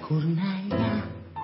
Cornellà.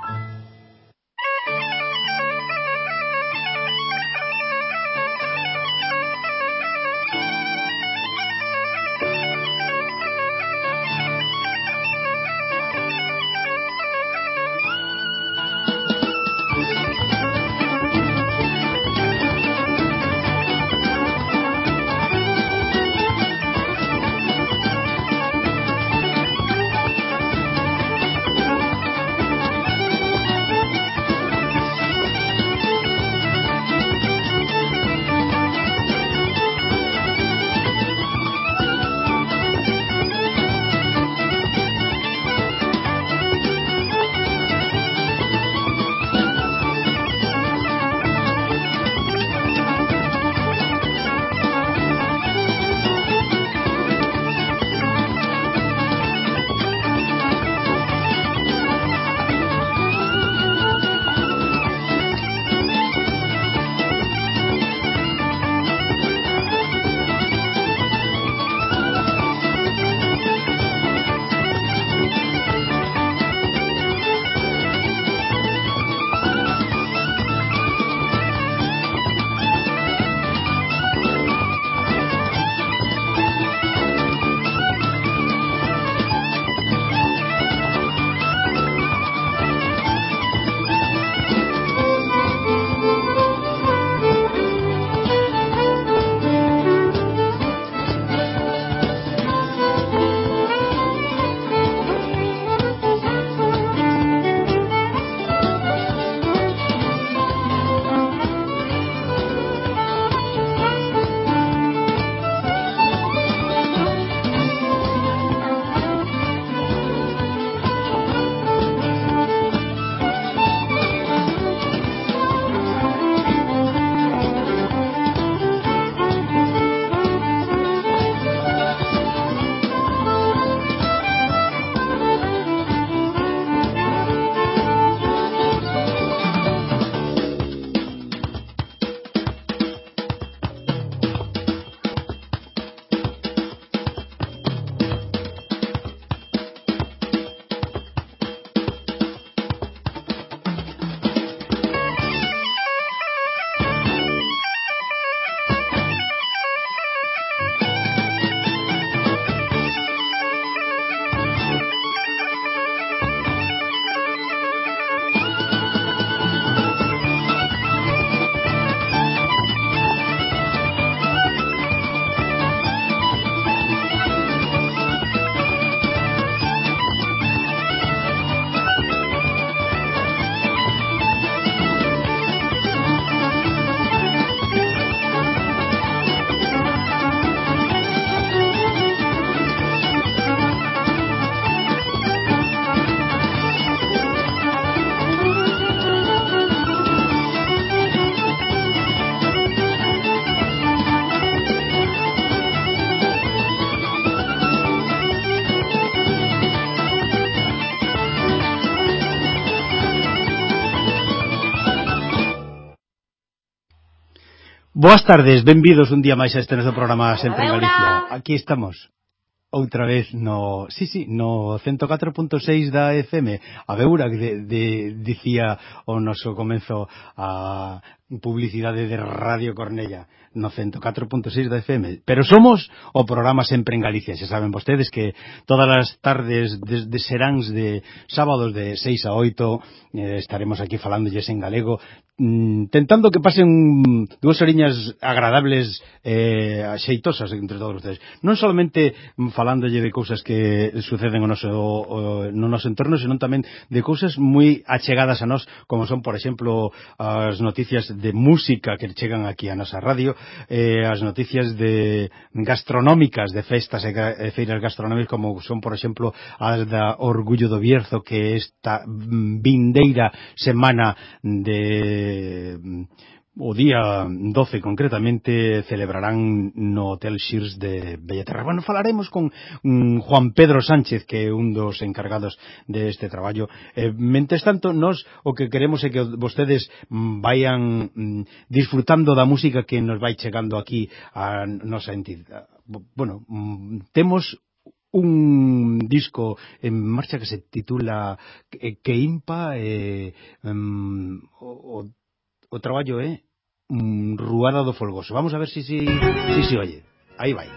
Boas tardes, benvidos un día máis a este noso programa Sempre en Galicia. Aquí estamos outra vez no 104.6 da FM. A Beura que dicía o noso comenzo a publicidade de Radio Cornella no 104.6 da FM, pero somos o programa Sempre en Galicia. Se saben vostedes que todas as tardes de seráns de sábados de 6 a 8 estaremos aquí falándolles en galego, tentando que pasen dúas horiñas agradables, axeitosas entre todos ustedes, non solamente falándolle de cousas que suceden no noso entorno, senón tamén de cousas moi achegadas a nós, como son, por exemplo, as noticias de música que chegan aquí a nosa radio, as noticias de gastronómicas, de festas e feiras gastronómicas, como son, por exemplo, as da Orgullo do Bierzo, que esta vindeira semana o día 12 concretamente celebrarán no Hotel Xirs de Bellaterra. Bueno, falaremos con Juan Pedro Sánchez, que é un dos encargados deste traballo. Mentres tanto, nós o que queremos é que vostedes vayan disfrutando da música que nos vai chegando aquí a nosa entidade. Bueno, temos un disco en marcha que se titula Que Impa, o traballo é Ruada do Folgoso. Vamos a ver si se oye. Aí vai.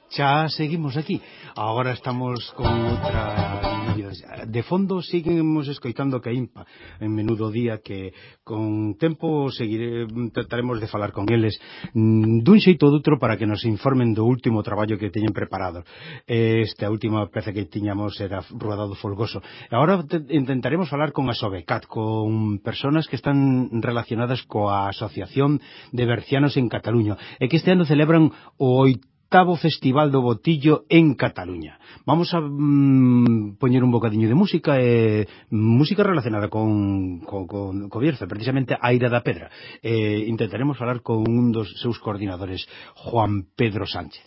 Xa seguimos aquí. Agora estamos con outra novidade. De fondo seguimos escoitando que Impa en Menudo Día, que con tempo trataremos de falar con eles dun xeito ou doutro para que nos informen do último traballo que teñen preparado. Esta última peza que tiñamos era Rueda do Folgoso. Agora intentaremos falar con a Sobecat, con personas que están relacionadas coa Asociación de Bercianos en Cataluña, e que este ano celebran o 8º Festival do Botillo en Cataluña. Vamos a poñer un bocadiño de música, música relacionada con Bierzo, precisamente Aira da Pedra. Intentaremos falar con un dos seus coordinadores, Juan Pedro Sánchez.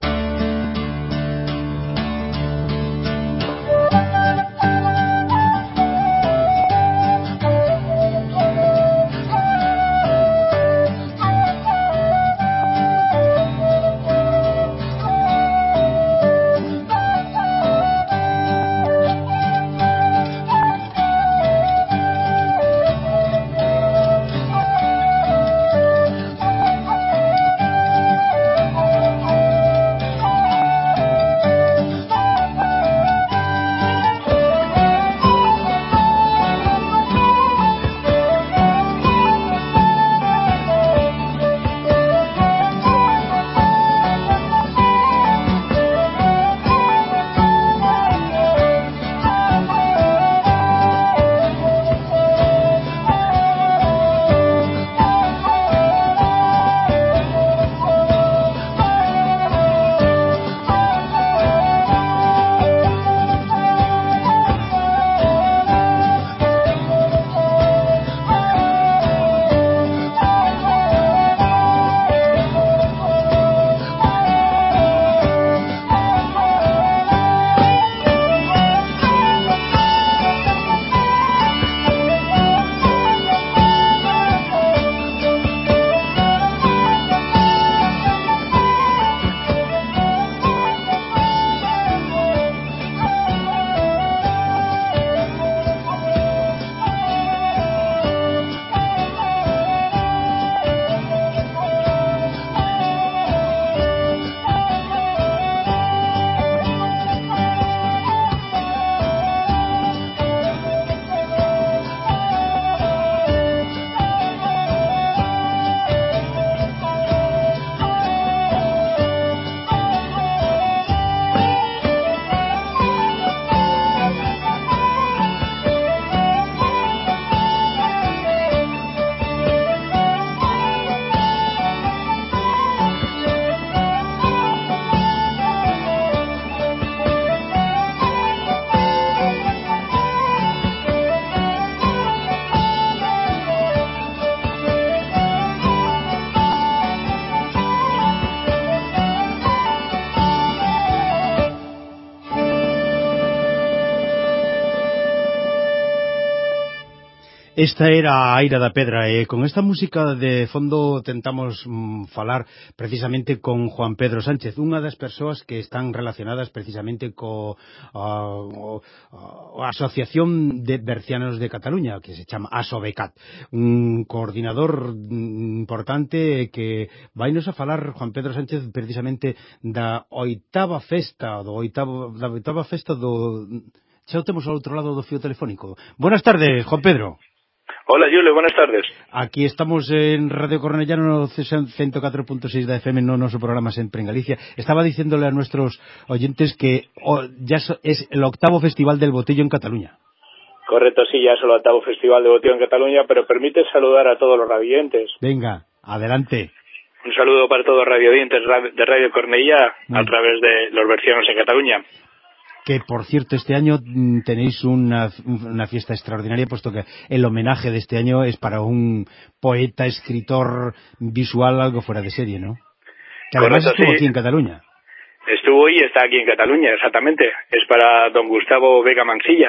Esta era a Aira da Pedra, e con esta música de fondo tentamos falar precisamente con Juan Pedro Sánchez, unha das persoas que están relacionadas precisamente a Asociación de Bercianos de Cataluña, que se chama ASOBECAT, un coordinador importante que vainos a falar Juan Pedro Sánchez precisamente da oitava festa do... Xa o temos ao outro lado do fío telefónico. Buenas tardes, Juan Pedro. Hola, Julio, buenas tardes. Aquí estamos en Radio Cornellano no 104.6 da FM no noso programa Sempre en Galicia. Estaba diciéndole a nuestros oyentes que ya es el 8º Festival del Botillo en Cataluña. Correcto, sí, ya es el 8º Festival de Botillo en Cataluña, pero permite saludar a todos los radioyentes. Venga, adelante. Un saludo para todos los radioyentes de Radio Cornellá a través de los Bercianos en Cataluña. Que, por cierto, este año tenéis una fiesta extraordinaria, puesto que el homenaje de este año es para un poeta, escritor visual algo fuera de serie, ¿no? Que además estuvo aquí en Cataluña. Estuvo y está aquí en Cataluña, exactamente. Es para don Gustavo Vega Mansilla.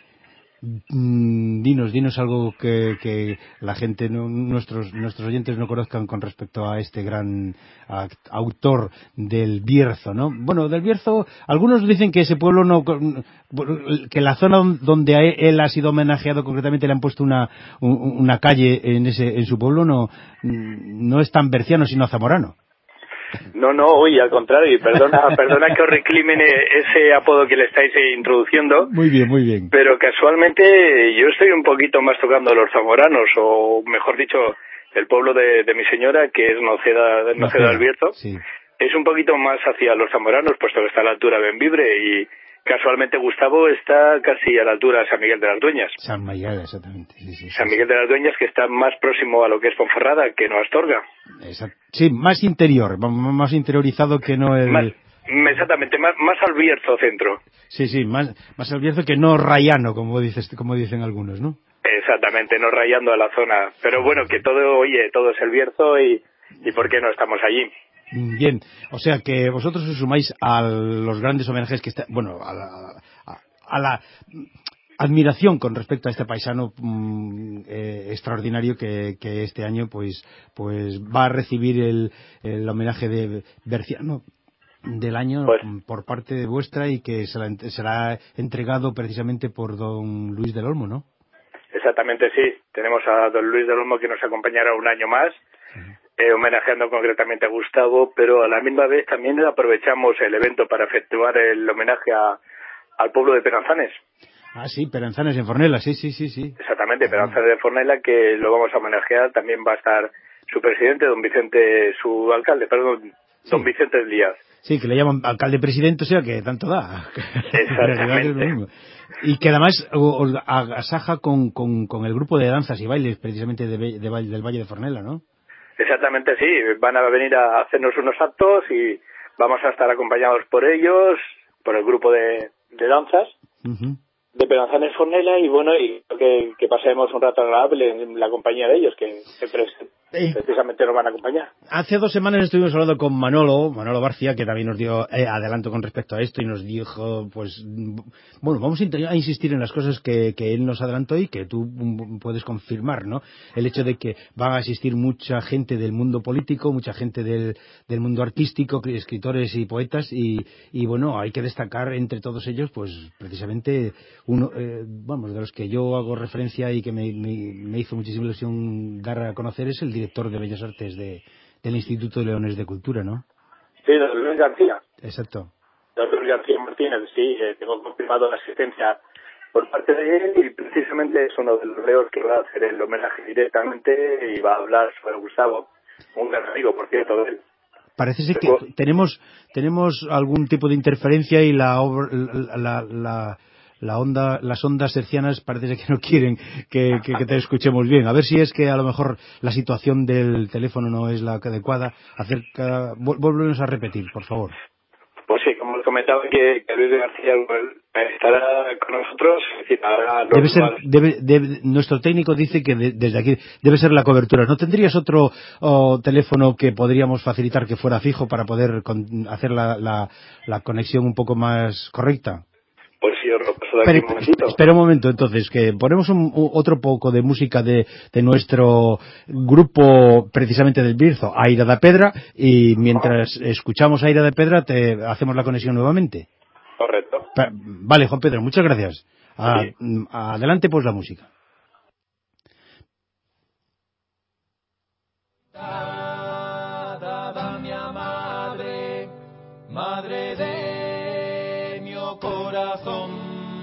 Dinos algo que la gente, nuestros oyentes no conozcan con respecto a este gran autor del Bierzo, ¿no? Bueno, del Bierzo, algunos dicen que ese pueblo no, que la zona donde él ha sido homenajeado concretamente le han puesto una calle en su pueblo no es tan berciano sino zamorano. No, oye, al contrario, y perdona que os reclimen ese apodo que le estáis introduciendo. Muy bien. Pero casualmente yo estoy un poquito más tocando los zamoranos, o mejor dicho, el pueblo de mi señora, que es Noceda del Bierzo. Sí. Es un poquito más hacia los zamoranos, puesto que está a la altura de Bembibre, y casualmente Gustavo está casi a la altura de San Miguel de las Dueñas. San Miguel, exactamente. San Miguel de las Dueñas, que está más próximo a lo que es Ponferrada que no a Astorga. Sí, más interior, más interiorizado que no el... Exactamente, más al Bierzo centro. Sí, más al Bierzo que no rayano, como dicen algunos, ¿no? Exactamente, no rayando a la zona. Pero bueno, que todo es el Bierzo y ¿por qué no estamos allí? Bien, o sea que vosotros os sumáis a los grandes homenajes que está, bueno, a la admiración con respecto a este paisano extraordinario que este año pues va a recibir el homenaje de Berciano del año por parte de vuestra, y que será entregado precisamente por don Luis del Olmo, ¿no? Exactamente, sí. Tenemos a don Luis del Olmo, que nos acompañará un año más, homenajeando concretamente a Gustavo, pero a la misma vez también aprovechamos el evento para efectuar el homenaje al pueblo de Peranzanes. Ah, sí, Peranzanes en Fornela, sí. Exactamente, Peranzanes de Fornela, que lo vamos a homenajear. También va a estar su presidente, don Vicente Díaz. Sí, que le llaman alcalde-presidente, o sea que tanto da. Exactamente. Y que además os agasaja con el grupo de danzas y bailes, precisamente del Valle de Fornela, ¿no? Exactamente, sí. Van a venir a hacernos unos actos y vamos a estar acompañados por ellos, por el grupo de danzas de Peranzanes Fornela, y bueno, y que pasemos un rato agradable en la compañía de ellos, que precisamente nos van a acompañar. Hace 2 semanas estuvimos hablando con Manolo García, que también nos dio adelanto con respecto a esto, y nos dijo, pues, bueno, vamos a insistir en las cosas que él nos adelantó y que tú puedes confirmar, ¿no? El hecho de que van a asistir mucha gente del mundo político, mucha gente del mundo artístico, escritores y poetas, y bueno, hay que destacar entre todos ellos, pues, precisamente uno, de los que yo hago referencia y que me hizo muchísima ilusión dar a conocer, es el director de Bellas Artes del Instituto de Leones de Cultura, ¿no? Sí, don Luis García. Exacto. Don Luis García Martínez, sí, tengo confirmado la asistencia por parte de él, y precisamente es uno de los leos que va a hacer el homenaje directamente y va a hablar sobre Gustavo, un gran amigo, por cierto, de él. Parece ser que tenemos algún tipo de interferencia, y las ondas hercianas parece que no quieren que te escuchemos bien. A ver si es que a lo mejor la situación del teléfono no es la adecuada. Vuélvenos a repetir, por favor. Pues sí, como os comentaba, que Luis García estará con nosotros. Es decir, ahora nuestro técnico dice que desde aquí debe ser la cobertura. ¿No tendrías otro teléfono que podríamos facilitar que fuera fijo para poder hacer la conexión un poco más correcta? Pues sí, os lo paso de aquí un momentito. Espera un momento, entonces, que ponemos otro poco de música de nuestro grupo, precisamente del Bierzo, Aira da Pedra, y mientras escuchamos Aira da Pedra te hacemos la conexión nuevamente. Correcto. Vale, Juan Pedro, muchas gracias. Adelante pues la música. Madre de mi corazón,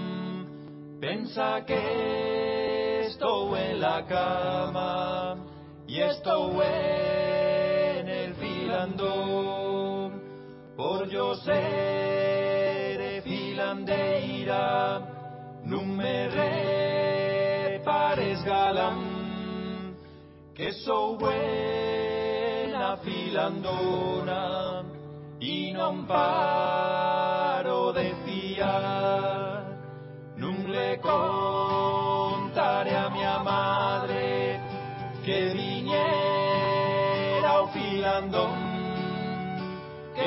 pensa que estoy en la cama y estoy en el filandón, por yo ser filandeira, no me repares galán, que soy buena filandona y non paro de fiar, non le contaré a mi madre que viniera o filandón, que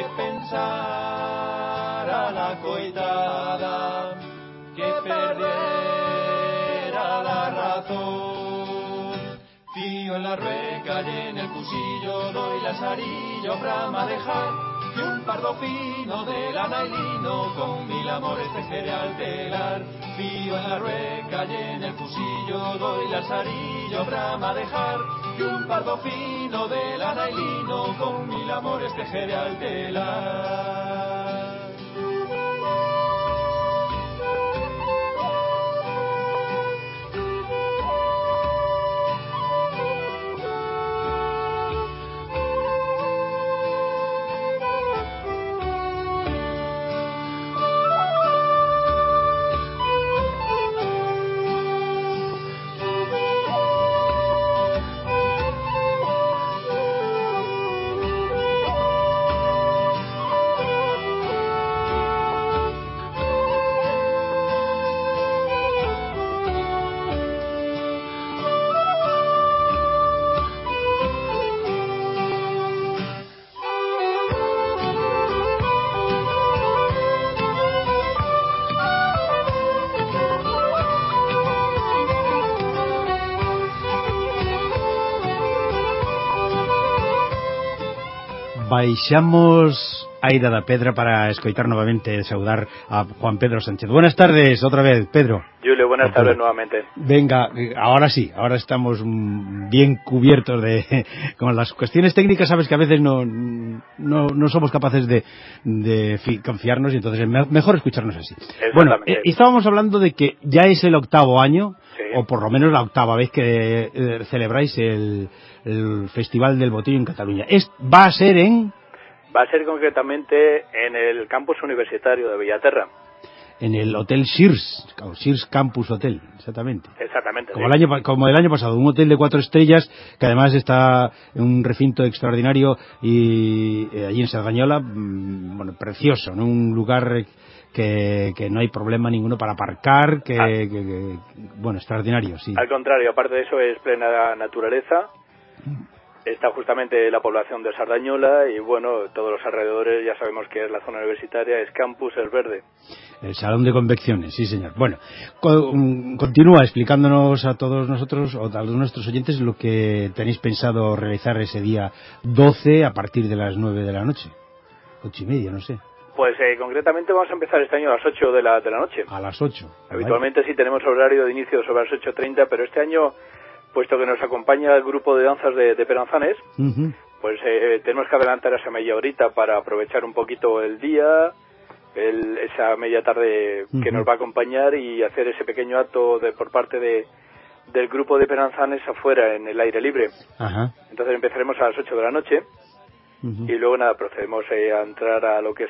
pensara la coitada, que perdiera la razón. Fío en la rueca y en el cuchillo, doy lazarillo para manejar, que un pardo fino de lana y lino, con 1000 amores tejeré al telar. Fío en la rueca y en el fusillo, doy lazarillo, brama dejar. Y un pardo fino de lana y lino, con 1000 amores tejeré al telar. Baixamos a ida da Pedra para escoitar novamente saudar a Juan Pedro Sánchez. Buenas tardes, otra vez, Pedro. Julio, buenas tardes nuevamente. Venga, ahora sí, ahora estamos bien cubiertos con las cuestiones técnicas, sabes que a veces no somos capaces de confiarnos y entonces es mejor escucharnos así. Bueno, estábamos hablando de que ya es el 8º año, sí, o por lo menos la 8ª vez que celebráis el Festival del Botillo en Cataluña. Va a ser concretamente en el campus universitario de Bellaterra. En el Hotel Sears, Sears Campus Hotel, exactamente. Exactamente. Como el año pasado, un hotel de 4 estrellas que además está en un recinto extraordinario y allí en Sardañola, bueno, precioso, ¿no? Un lugar que no hay problema ninguno para aparcar, bueno, extraordinario, sí. Al contrario, aparte de eso es plena naturaleza. Está justamente la población de Sardañola y bueno, todos los alrededores ya sabemos que es la zona universitaria, es campus, es verde. El salón de convenciones, sí señor. Bueno, continúa explicándonos a todos nosotros o a todos nuestros oyentes lo que tenéis pensado realizar ese día 12 a partir de las 9 de la noche, 8:30, no sé. Pues concretamente vamos a empezar este año a las 8 de la noche. A las 8. Habitualmente sí tenemos horario de inicio sobre las 8:30, pero este año, puesto que nos acompaña el grupo de danzas de Peranzanes, pues tenemos que adelantar esa media horita para aprovechar un poquito el día, esa media tarde que nos va a acompañar y hacer ese pequeño acto por parte del grupo de Peranzanes afuera, en el aire libre. Ajá. Entonces empezaremos a las 8 de la noche y luego nada, procedemos a entrar a lo que es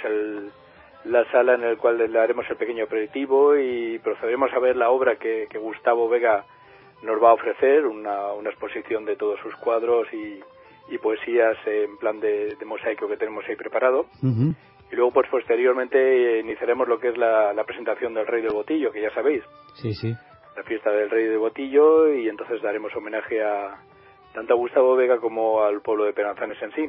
la sala en el cual le haremos el pequeño aperitivo y procederemos a ver la obra que Gustavo Vega nos va a ofrecer, una exposición de todos sus cuadros y poesías en plan de mosaico que tenemos ahí preparado. Y luego pues posteriormente iniciaremos lo que es la presentación del Rey del Botillo, que ya sabéis. Sí, sí. La fiesta del Rey del Botillo, y entonces daremos homenaje tanto a Gustavo Vega como al pueblo de Peranzanes en sí.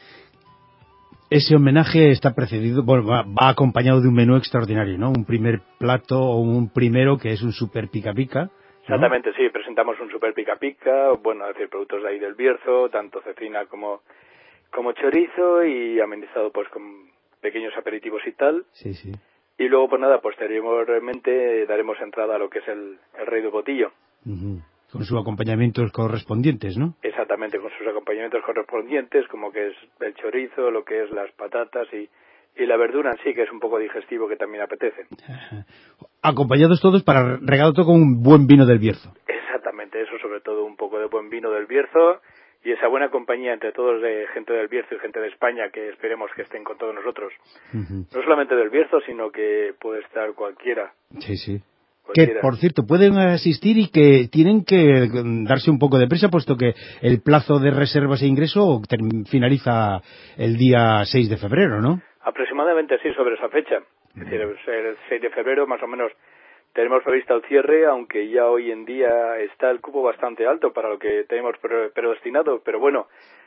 Ese homenaje está precedido, bueno, va acompañado de un menú extraordinario, ¿no? Un primer plato o un primero que es un super pica pica, ¿no? Exactamente, sí, presentamos un super pica pica, bueno, es decir, productos de ahí del Bierzo, tanto cecina como chorizo, y amenizado pues con pequeños aperitivos y tal. Sí, sí. Y luego pues nada, posteriormente daremos entrada a lo que es el Rey del Botillo. Con sus acompañamientos correspondientes, ¿no? Exactamente, con sus acompañamientos correspondientes, como que es el chorizo, lo que es las patatas y la verdura en sí, que es un poco digestivo, que también apetece. Acompañados todos para regalo todo con un buen vino del Bierzo. Exactamente, eso sobre todo, un poco de buen vino del Bierzo y esa buena compañía entre todos, de gente del Bierzo y gente de España, que esperemos que estén con todos nosotros. No solamente del Bierzo, sino que puede estar cualquiera. Sí, sí. Que, por cierto, pueden asistir y que tienen que darse un poco de prisa, puesto que el plazo de reservas e ingreso finaliza el día 6 de febrero, ¿no? Aproximadamente sí, sobre esa fecha. Es decir, el 6 de febrero más o menos tenemos previsto el cierre, aunque ya hoy en día está el cupo bastante alto para lo que tenemos predestinado, pero bueno,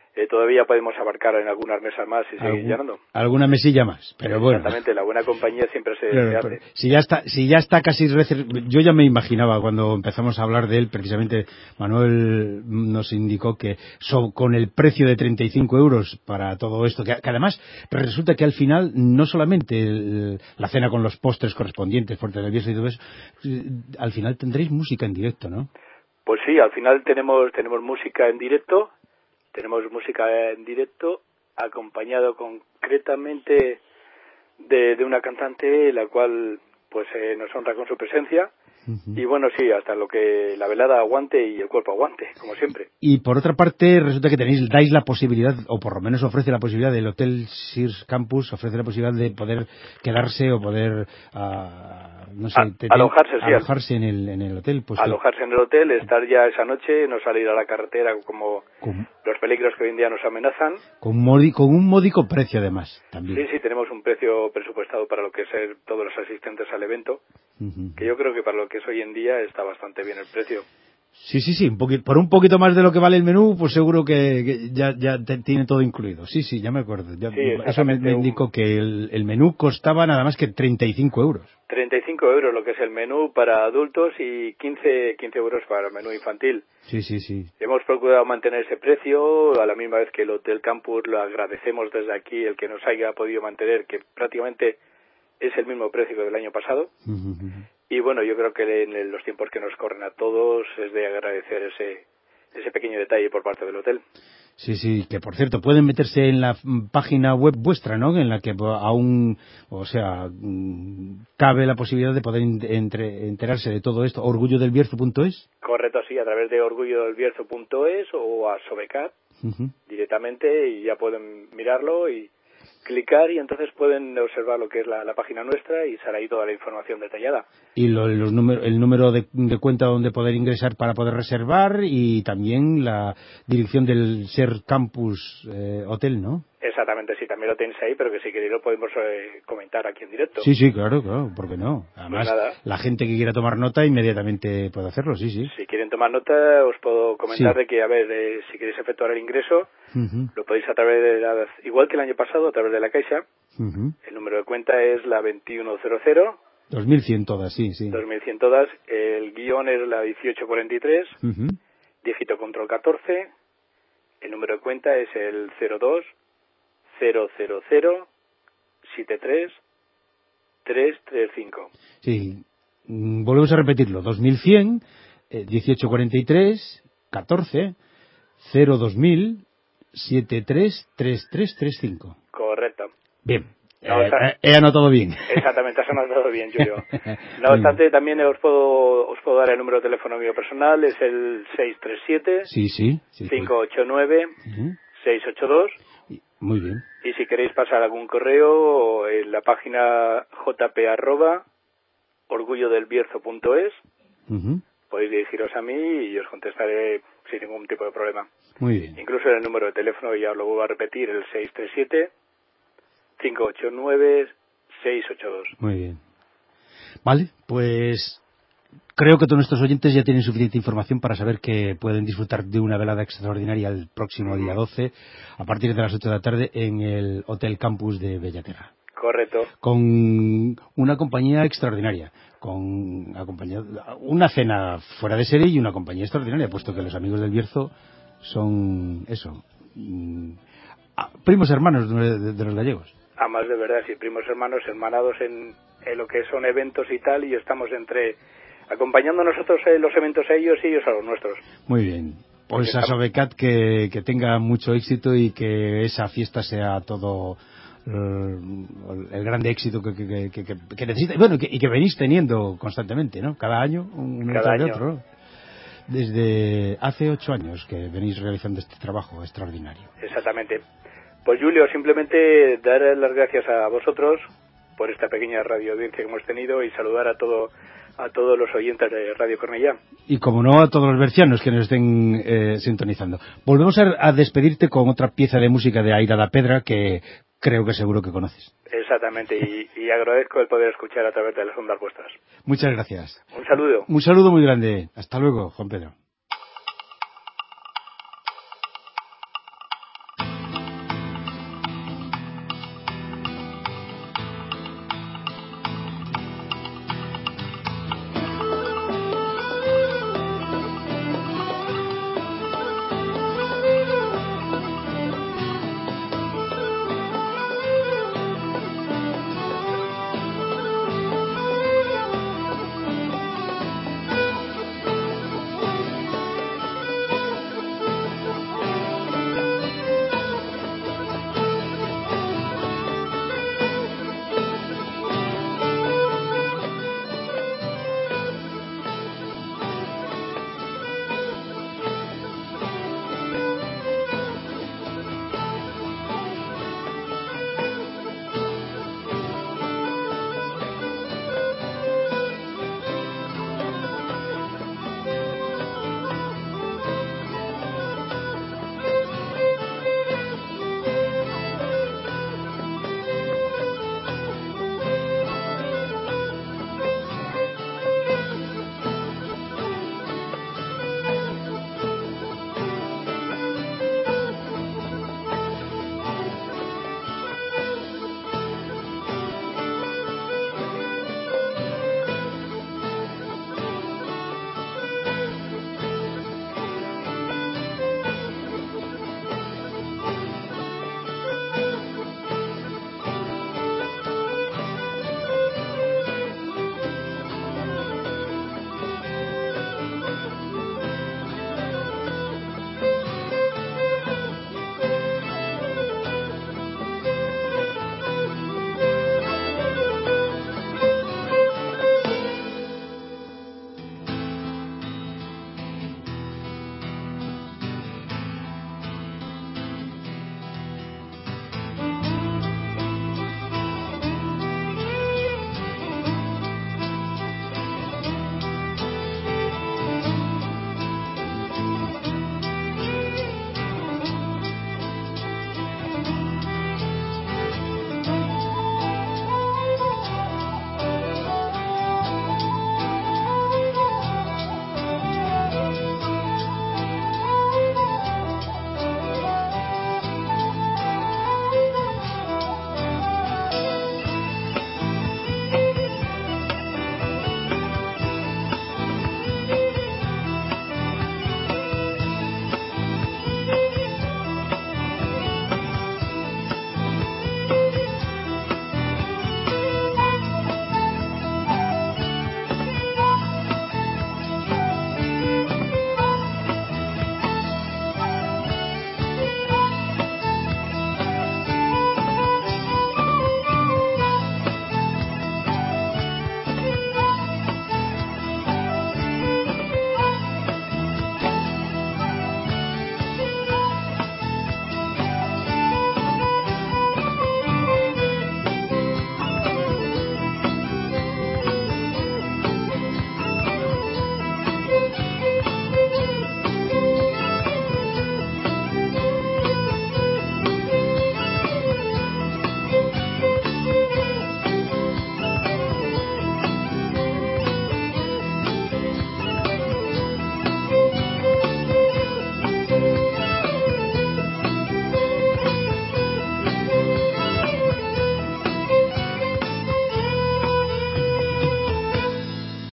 todavía podemos abarcar en algunas mesas más y seguir llenando. Alguna mesilla más, pero bueno. Exactamente, la buena compañía siempre se hace. Si ya está casi yo ya me imaginaba cuando empezamos a hablar de él, precisamente Manuel nos indicó que con el precio de 35 euros para todo esto, que además resulta que al final no solamente la cena con los postres correspondientes, fuerte del Bierzo y todo eso, al final tendréis música en directo, ¿no? Pues sí, al final tenemos música en directo. Tenemos música en directo, acompañado concretamente de una cantante, la cual pues nos honra con su presencia. Y bueno, sí, hasta lo que la velada aguante y el cuerpo aguante, como siempre. Y por otra parte, resulta que dais la posibilidad, o por lo menos ofrece la posibilidad, del Hotel Sears Campus, ofrece la posibilidad de poder quedarse o poder, no sé, alojarse en el hotel. Pues alojarse en el hotel, estar ya esa noche, no salir a la carretera como los peligros que hoy en día nos amenazan. Con un módico precio, además, también. Sí, tenemos un precio presupuestado para lo que es todos los asistentes al evento, que yo creo que para lo que es hoy en día está bastante bien el precio. Sí, por un poquito más de lo que vale el menú, pues seguro que ya tiene todo incluido. Sí, ya me acuerdo. Eso me indicó que el menú costaba nada más que 35 euros. 35 euros lo que es el menú para adultos y 15 euros para el menú infantil. Sí. Hemos procurado mantener ese precio, a la misma vez que el Hotel Campus lo agradecemos desde aquí, el que nos haya podido mantener, que prácticamente es el mismo precio que del año pasado. Y bueno, yo creo que en los tiempos que nos corren a todos es de agradecer ese pequeño detalle por parte del hotel. Sí, que por cierto, pueden meterse en la página web vuestra, ¿no? En la que aún, cabe la posibilidad de poder enterarse de todo esto, orgullodelbierzo.es. Correcto, sí, a través de orgullodelbierzo.es o a Sobecat directamente, y ya pueden mirarlo y clicar, y entonces pueden observar lo que es la página nuestra y sale ahí toda la información detallada. Y el número de cuenta donde poder ingresar para poder reservar, y también la dirección del Ser Campus Hotel, ¿no? Exactamente, sí, también lo tenéis ahí, pero que si queréis lo podemos comentar aquí en directo. Sí, claro, ¿por qué no? Además, pues la gente que quiera tomar nota inmediatamente puede hacerlo, sí. Si quieren tomar nota, os puedo comentar de que, si queréis efectuar el ingreso, lo podéis a través de igual que el año pasado, a través de la Caixa. El número de cuenta es la 2100. 2100 todas, sí. 2100 todas. El guión es la 1843, dígito control 14. El número de cuenta es el 02 000 73 335. Sí, volvemos a repetirlo. 2100, 1843, 14, 02000, 73 3335. Correcto. Bien. He anotado bien. Exactamente, has anotado bien, Julio. No obstante, también os puedo dar el número de teléfono mío personal, es el 637 589 682. Muy bien. Y si queréis pasar algún correo, en la página jp@orgullodelbierzo.es, podéis dirigiros a mí y os contestaré sin ningún tipo de problema. Muy bien. Incluso en el número de teléfono, ya lo vuelvo a repetir, el 637 589 682. Muy bien. Vale, pues creo que todos nuestros oyentes ya tienen suficiente información para saber que pueden disfrutar de una velada extraordinaria el próximo día 12, a partir de las 8 de la tarde, en el Hotel Campus de Bellaterra. Correcto. Con una compañía extraordinaria, una cena fuera de serie y una compañía extraordinaria, puesto que los amigos del Bierzo son primos hermanos de los gallegos. Además, de verdad, sí, primos hermanos, hermanados en lo que son eventos y tal, y estamos acompañando nosotros los eventos a ellos y ellos a los nuestros. Muy bien. Pues a Sobecat que tenga mucho éxito y que esa fiesta sea todo el grande éxito que necesita, y que venís teniendo constantemente, ¿no? Cada año, uno detrás de otro, ¿no? Desde hace 8 años que venís realizando este trabajo extraordinario. Exactamente. Pues Julio, simplemente dar las gracias a vosotros por esta pequeña radio audiencia que hemos tenido y saludar a todos los oyentes de Radio Cornellá. Y como no, a todos los bercianos que nos estén sintonizando. Volvemos a despedirte con otra pieza de música de Aira da Pedra que creo que seguro que conoces. Exactamente, y agradezco el poder escuchar a través de las ondas vuestras. Muchas gracias. Un saludo. Un saludo muy grande. Hasta luego, Juan Pedro.